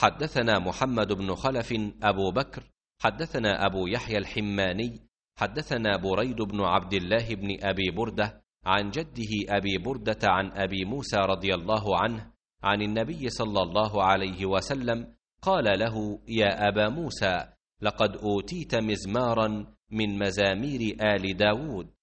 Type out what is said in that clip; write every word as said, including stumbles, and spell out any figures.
حدثنا محمد بن خلف أبو بكر حدثنا أبو يحيى الحماني حدثنا بريد بن عبد الله بن أبي بردة عن جده أبي بردة عن أبي موسى رضي الله عنه عن النبي صلى الله عليه وسلم قال له: يا أبا موسى، لقد أوتيت مزمارا من مزامير آل داود.